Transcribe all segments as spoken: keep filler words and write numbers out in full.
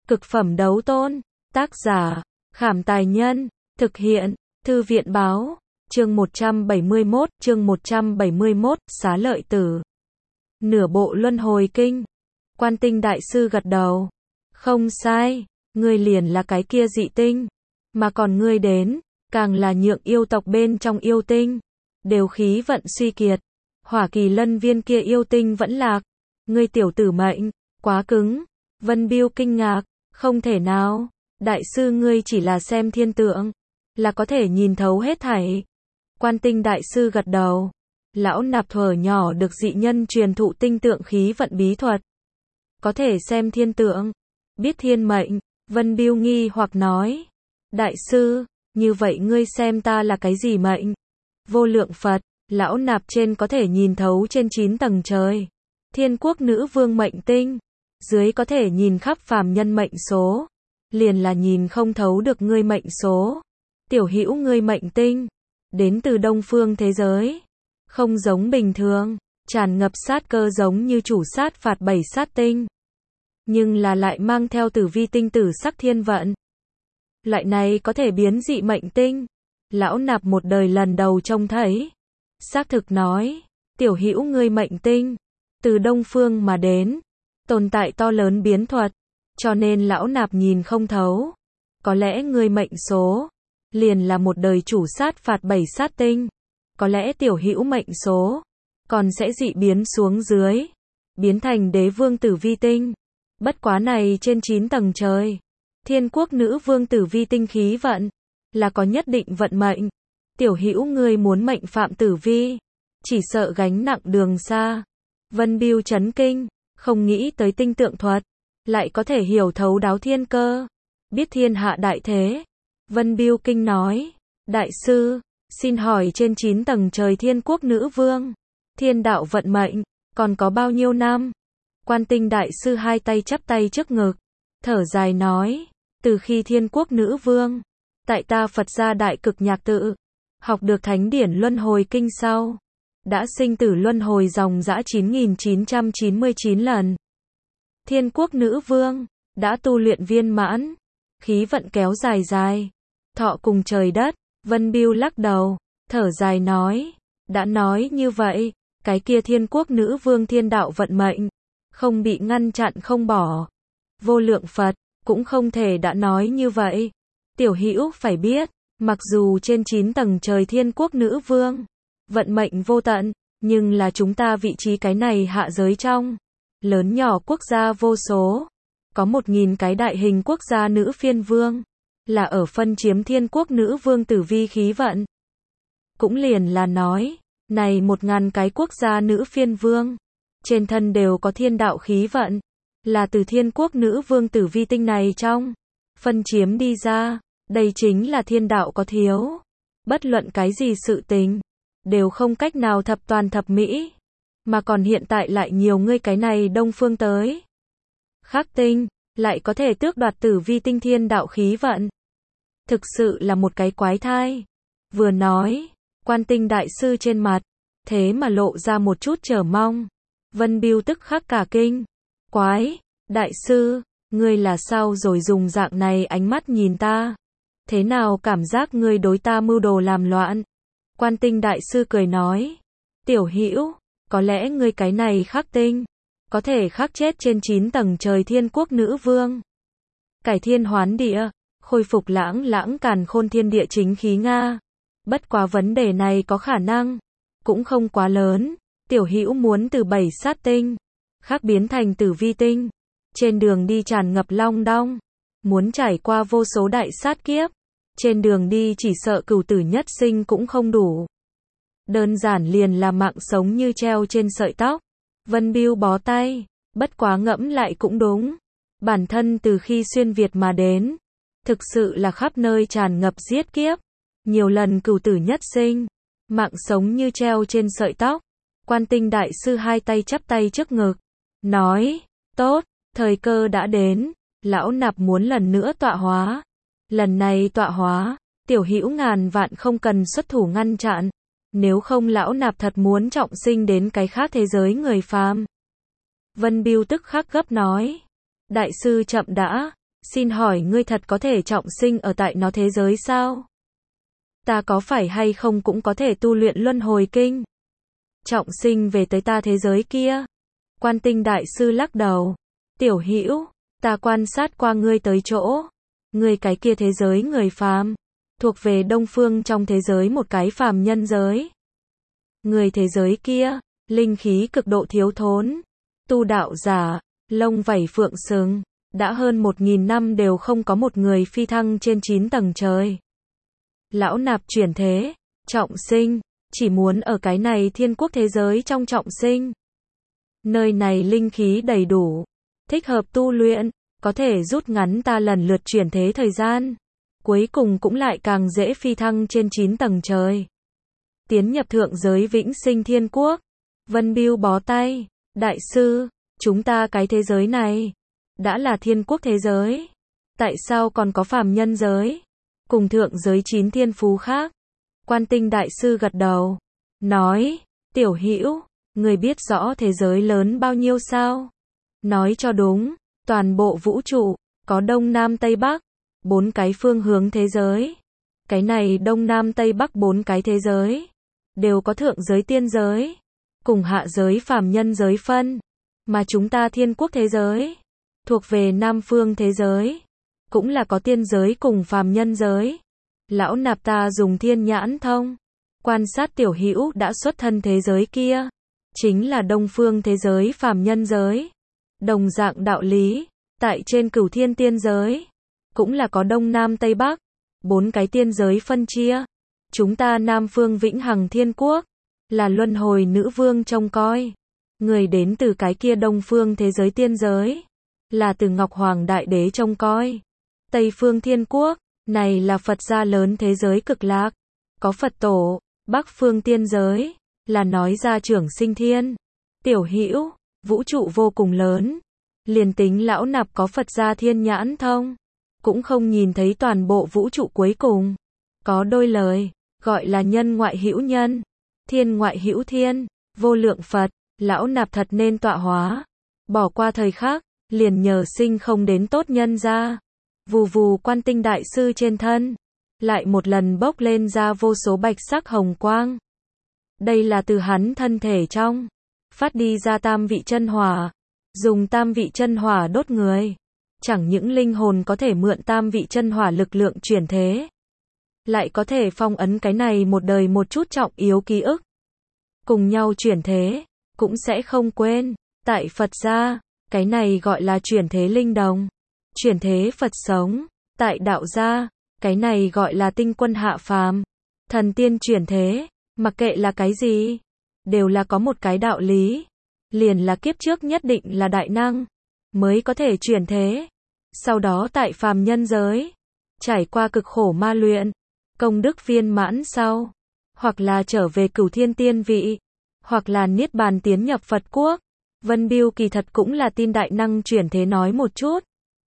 Cực phẩm đấu tôn. Tác giả, Khảm Tài Nhân. Thực hiện, Thư viện Báo. Chương một trăm bảy mươi mốt, chương một trăm bảy mươi mốt, Xá Lợi Tử. Nửa bộ luân hồi kinh. Quan Tinh đại sư gật đầu. Không sai, ngươi liền là cái kia dị tinh. Mà còn ngươi đến, càng là nhượng yêu tộc bên trong yêu tinh. Đều khí vận suy kiệt. Hỏa Kỳ Lân viên kia yêu tinh vẫn lạc. Ngươi tiểu tử mệnh, quá cứng. Vân Biêu kinh ngạc, không thể nào. Đại sư ngươi chỉ là xem thiên tượng, là có thể nhìn thấu hết thảy. Quan Tinh đại sư gật đầu. Lão nạp thuở nhỏ được dị nhân truyền thụ tinh tượng khí vận bí thuật. Có thể xem thiên tượng, biết thiên mệnh. Vân Biêu nghi hoặc nói. Đại sư, như vậy ngươi xem ta là cái gì mệnh? Vô lượng Phật, lão nạp trên có thể nhìn thấu trên chín tầng trời. Thiên quốc nữ vương mệnh tinh. Dưới có thể nhìn khắp phàm nhân mệnh số. Liền là nhìn không thấu được ngươi mệnh số. Tiểu hữu ngươi mệnh tinh. Đến từ đông phương thế giới. Không giống bình thường. Tràn ngập sát cơ giống như chủ sát phạt bảy sát tinh. Nhưng là lại mang theo tử vi tinh tử sắc thiên vận. Loại này có thể biến dị mệnh tinh. Lão nạp một đời lần đầu trông thấy. Xác thực nói. Tiểu hữu ngươi mệnh tinh. Từ đông phương mà đến. Tồn tại to lớn biến thuật. Cho nên lão nạp nhìn không thấu. Có lẽ ngươi mệnh số. Liền là một đời chủ sát phạt bảy sát tinh. Có lẽ tiểu hữu mệnh số. Còn sẽ dị biến xuống dưới. Biến thành đế vương tử vi tinh. Bất quá này trên chín tầng trời. Thiên quốc nữ vương tử vi tinh khí vận. Là có nhất định vận mệnh. Tiểu hữu ngươi muốn mệnh phạm tử vi. Chỉ sợ gánh nặng đường xa. Vân Biêu chấn kinh. Không nghĩ tới tinh tượng thuật. Lại có thể hiểu thấu đáo thiên cơ. Biết thiên hạ đại thế. Vân Biêu kinh nói. Đại sư, xin hỏi trên chín tầng trời thiên quốc nữ vương. Thiên đạo vận mệnh. Còn có bao nhiêu năm? Quan Tinh đại sư hai tay chắp tay trước ngực. Thở dài nói. Từ khi thiên quốc nữ vương. Tại ta Phật gia đại cực nhạc tự. Học được thánh điển luân hồi kinh sau. Đã sinh tử luân hồi dòng dã chín nghìn chín trăm chín mươi chín lần. Thiên quốc nữ vương. Đã tu luyện viên mãn. Khí vận kéo dài dài. Thọ cùng trời đất. Vân Biêu lắc đầu. Thở dài nói. Đã nói như vậy. Cái kia thiên quốc nữ vương thiên đạo vận mệnh. Không bị ngăn chặn không bỏ. Vô lượng Phật. Cũng không thể đã nói như vậy. Tiểu hữu phải biết. Mặc dù trên chín tầng trời thiên quốc nữ vương. Vận mệnh vô tận. Nhưng là chúng ta vị trí cái này hạ giới trong. Lớn nhỏ quốc gia vô số. Có một nghìn cái đại hình quốc gia nữ phiên vương. Là ở phân chiếm thiên quốc nữ vương tử vi khí vận. Cũng liền là nói. Này một ngàn cái quốc gia nữ phiên vương. Trên thân đều có thiên đạo khí vận. Là từ thiên quốc nữ vương tử vi tinh này trong. Phân chiếm đi ra. Đây chính là thiên đạo có thiếu. Bất luận cái gì sự tình. Đều không cách nào thập toàn thập mỹ. Mà còn hiện tại lại nhiều ngươi cái này đông phương tới. Khắc tinh. Lại có thể tước đoạt tử vi tinh thiên đạo khí vận. Thực sự là một cái quái thai. Vừa nói. Quan Tinh đại sư trên mặt. Thế mà lộ ra một chút chờ mong. Vân Biêu tức khắc cả kinh. Quái. Đại sư. Ngươi là sao rồi dùng dạng này ánh mắt nhìn ta. Thế nào cảm giác ngươi đối ta mưu đồ làm loạn. Quan Tinh đại sư cười nói. Tiểu hữu. Có lẽ ngươi cái này khắc tinh. Có thể khắc chết trên chín tầng trời thiên quốc nữ vương. Cải thiên hoán địa. Khôi phục lãng lãng càn khôn thiên địa chính khí Nga. Bất quá vấn đề này có khả năng. Cũng không quá lớn. Tiểu hữu muốn từ bảy sát tinh. Khắc biến thành tử vi tinh. Trên đường đi tràn ngập long đong. Muốn trải qua vô số đại sát kiếp. Trên đường đi chỉ sợ cửu tử nhất sinh cũng không đủ. Đơn giản liền là mạng sống như treo trên sợi tóc. Vân Biêu bó tay. Bất quá ngẫm lại cũng đúng. Bản thân từ khi xuyên Việt mà đến. Thực sự là khắp nơi tràn ngập giết kiếp. Nhiều lần cửu tử nhất sinh. Mạng sống như treo trên sợi tóc. Quan Tinh đại sư hai tay chắp tay trước ngực. Nói. Tốt. Thời cơ đã đến. Lão nạp muốn lần nữa tọa hóa. Lần này tọa hóa. Tiểu hữu ngàn vạn không cần xuất thủ ngăn chặn. Nếu không lão nạp thật muốn trọng sinh đến cái khác thế giới người phàm. Vân Biêu tức khắc gấp nói. Đại sư chậm đã. Xin hỏi ngươi thật có thể trọng sinh ở tại nó thế giới sao? Ta có phải hay không cũng có thể tu luyện luân hồi kinh? Trọng sinh về tới ta thế giới kia? Quan Tinh đại sư lắc đầu. Tiểu Hữu, ta quan sát qua ngươi tới chỗ. Ngươi cái kia thế giới người phàm, thuộc về Đông Phương trong thế giới một cái phàm nhân giới. Người thế giới kia, linh khí cực độ thiếu thốn. Tu đạo giả, lông vảy phượng sừng, đã hơn một nghìn năm đều không có một người phi thăng trên chín tầng trời. Lão nạp chuyển thế, trọng sinh, chỉ muốn ở cái này thiên quốc thế giới trong trọng sinh. Nơi này linh khí đầy đủ, thích hợp tu luyện, có thể rút ngắn ta lần lượt chuyển thế thời gian. Cuối cùng cũng lại càng dễ phi thăng trên chín tầng trời. Tiến nhập thượng giới vĩnh sinh thiên quốc. Vân Bưu bó tay. Đại sư, chúng ta cái thế giới này đã là thiên quốc thế giới. Tại sao còn có phàm nhân giới? Cùng thượng giới chín thiên phú khác. Quan Tinh đại sư gật đầu. Nói, Tiểu Hữu, người biết rõ thế giới lớn bao nhiêu sao? Nói cho đúng, toàn bộ vũ trụ, có Đông Nam Tây Bắc, bốn cái phương hướng thế giới. Cái này Đông Nam Tây Bắc bốn cái thế giới, đều có thượng giới tiên giới, cùng hạ giới phàm nhân giới phân. Mà chúng ta thiên quốc thế giới, thuộc về Nam phương thế giới, cũng là có tiên giới cùng phàm nhân giới. Lão nạp ta dùng thiên nhãn thông, quan sát Tiểu Hữu đã xuất thân thế giới kia, chính là Đông phương thế giới phàm nhân giới. Đồng dạng đạo lý, tại trên Cửu Thiên tiên giới, cũng là có Đông Nam Tây Bắc, bốn cái tiên giới phân chia. Chúng ta Nam phương vĩnh hằng thiên quốc, là luân hồi nữ vương trông coi. Người đến từ cái kia Đông phương thế giới tiên giới, là từ Ngọc Hoàng Đại Đế trông coi. Tây phương thiên quốc, này là Phật gia lớn thế giới cực lạc, có Phật tổ. Bắc phương tiên giới, là nói ra trưởng sinh thiên. Tiểu Hữu, vũ trụ vô cùng lớn, liền tính lão nạp có Phật gia thiên nhãn thông, cũng không nhìn thấy toàn bộ vũ trụ cuối cùng. Có đôi lời, gọi là nhân ngoại hữu nhân, thiên ngoại hữu thiên, vô lượng Phật, lão nạp thật nên tọa hóa. Bỏ qua thời khắc, liền nhờ sinh không đến tốt nhân ra. Vù vù Quan Tinh đại sư trên thân, lại một lần bốc lên ra vô số bạch sắc hồng quang. Đây là từ hắn thân thể trong, phát đi ra tam vị chân hỏa, dùng tam vị chân hỏa đốt người. Chẳng những linh hồn có thể mượn tam vị chân hỏa lực lượng chuyển thế, lại có thể phong ấn cái này một đời một chút trọng yếu ký ức. Cùng nhau chuyển thế, cũng sẽ không quên. Tại Phật gia, cái này gọi là chuyển thế linh đồng. Chuyển thế Phật sống. Tại đạo gia, cái này gọi là tinh quân hạ phàm. Thần tiên chuyển thế, mặc kệ là cái gì, đều là có một cái đạo lý. Liền là kiếp trước nhất định là đại năng, mới có thể chuyển thế. Sau đó tại phàm nhân giới, trải qua cực khổ ma luyện, công đức viên mãn sau, hoặc là trở về Cửu Thiên tiên vị, hoặc là niết bàn tiến nhập Phật quốc. Vân Bưu kỳ thật cũng là tin đại năng chuyển thế nói một chút.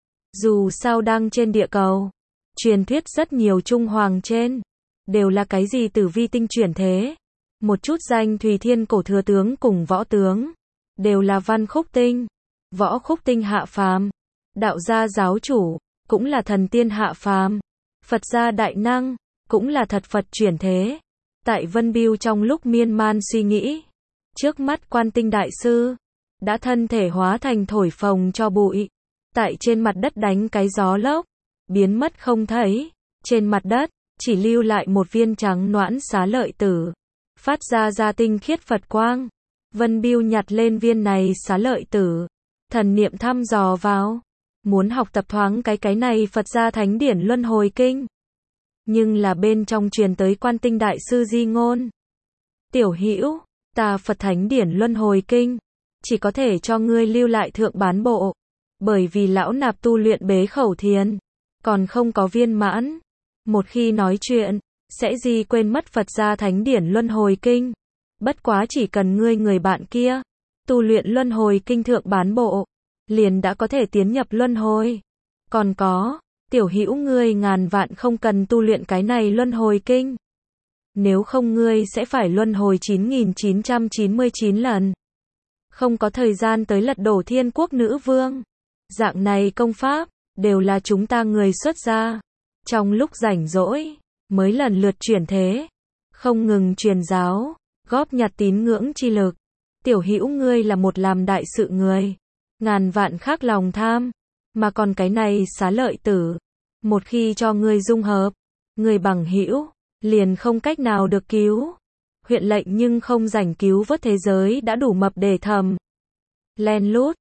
Dù sao đang trên địa cầu, truyền thuyết rất nhiều trung hoàng trên, đều là cái gì tử vi tinh chuyển thế. Một chút danh Thùy Thiên cổ thừa tướng cùng võ tướng, đều là Văn Khúc Tinh, Võ Khúc Tinh hạ phàm. Đạo gia giáo chủ, cũng là thần tiên hạ phàm. Phật gia đại năng, cũng là thật Phật chuyển thế. Tại Vân Bưu trong lúc miên man suy nghĩ, trước mắt Quan Tinh đại sư, đã thân thể hóa thành thổi phồng cho bụi. Tại trên mặt đất đánh cái gió lốc, biến mất không thấy. Trên mặt đất, chỉ lưu lại một viên trắng noãn xá lợi tử, phát ra ra tinh khiết Phật quang. Vân Bưu nhặt lên viên này xá lợi tử, thần niệm thăm dò vào, muốn học tập thoáng cái cái này Phật gia thánh điển luân hồi kinh. Nhưng là bên trong truyền tới Quan Tinh đại sư di ngôn. Tiểu Hữu, ta Phật thánh điển luân hồi kinh, chỉ có thể cho ngươi lưu lại thượng bán bộ. Bởi vì lão nạp tu luyện bế khẩu thiền, còn không có viên mãn. Một khi nói chuyện, sẽ di quên mất Phật gia thánh điển luân hồi kinh. Bất quá chỉ cần ngươi người bạn kia, tu luyện luân hồi kinh thượng bán bộ, liền đã có thể tiến nhập luân hồi. Còn có, Tiểu Hữu ngươi ngàn vạn không cần tu luyện cái này luân hồi kinh. Nếu không ngươi sẽ phải luân hồi chín nghìn chín trăm chín mươi chín lần. Không có thời gian tới lật đổ thiên quốc nữ vương. Dạng này công pháp, đều là chúng ta người xuất gia. Trong lúc rảnh rỗi, mới lần lượt chuyển thế, không ngừng truyền giáo, góp nhặt tín ngưỡng chi lực. Tiểu Hữu ngươi là một làm đại sự người, ngàn vạn khác lòng tham, mà còn cái này Xá Lợi Tử, một khi cho ngươi dung hợp, người bằng hữu liền không cách nào được cứu. Huyện lệnh nhưng không rảnh cứu vớt thế giới đã đủ mập để thầm. Len lút,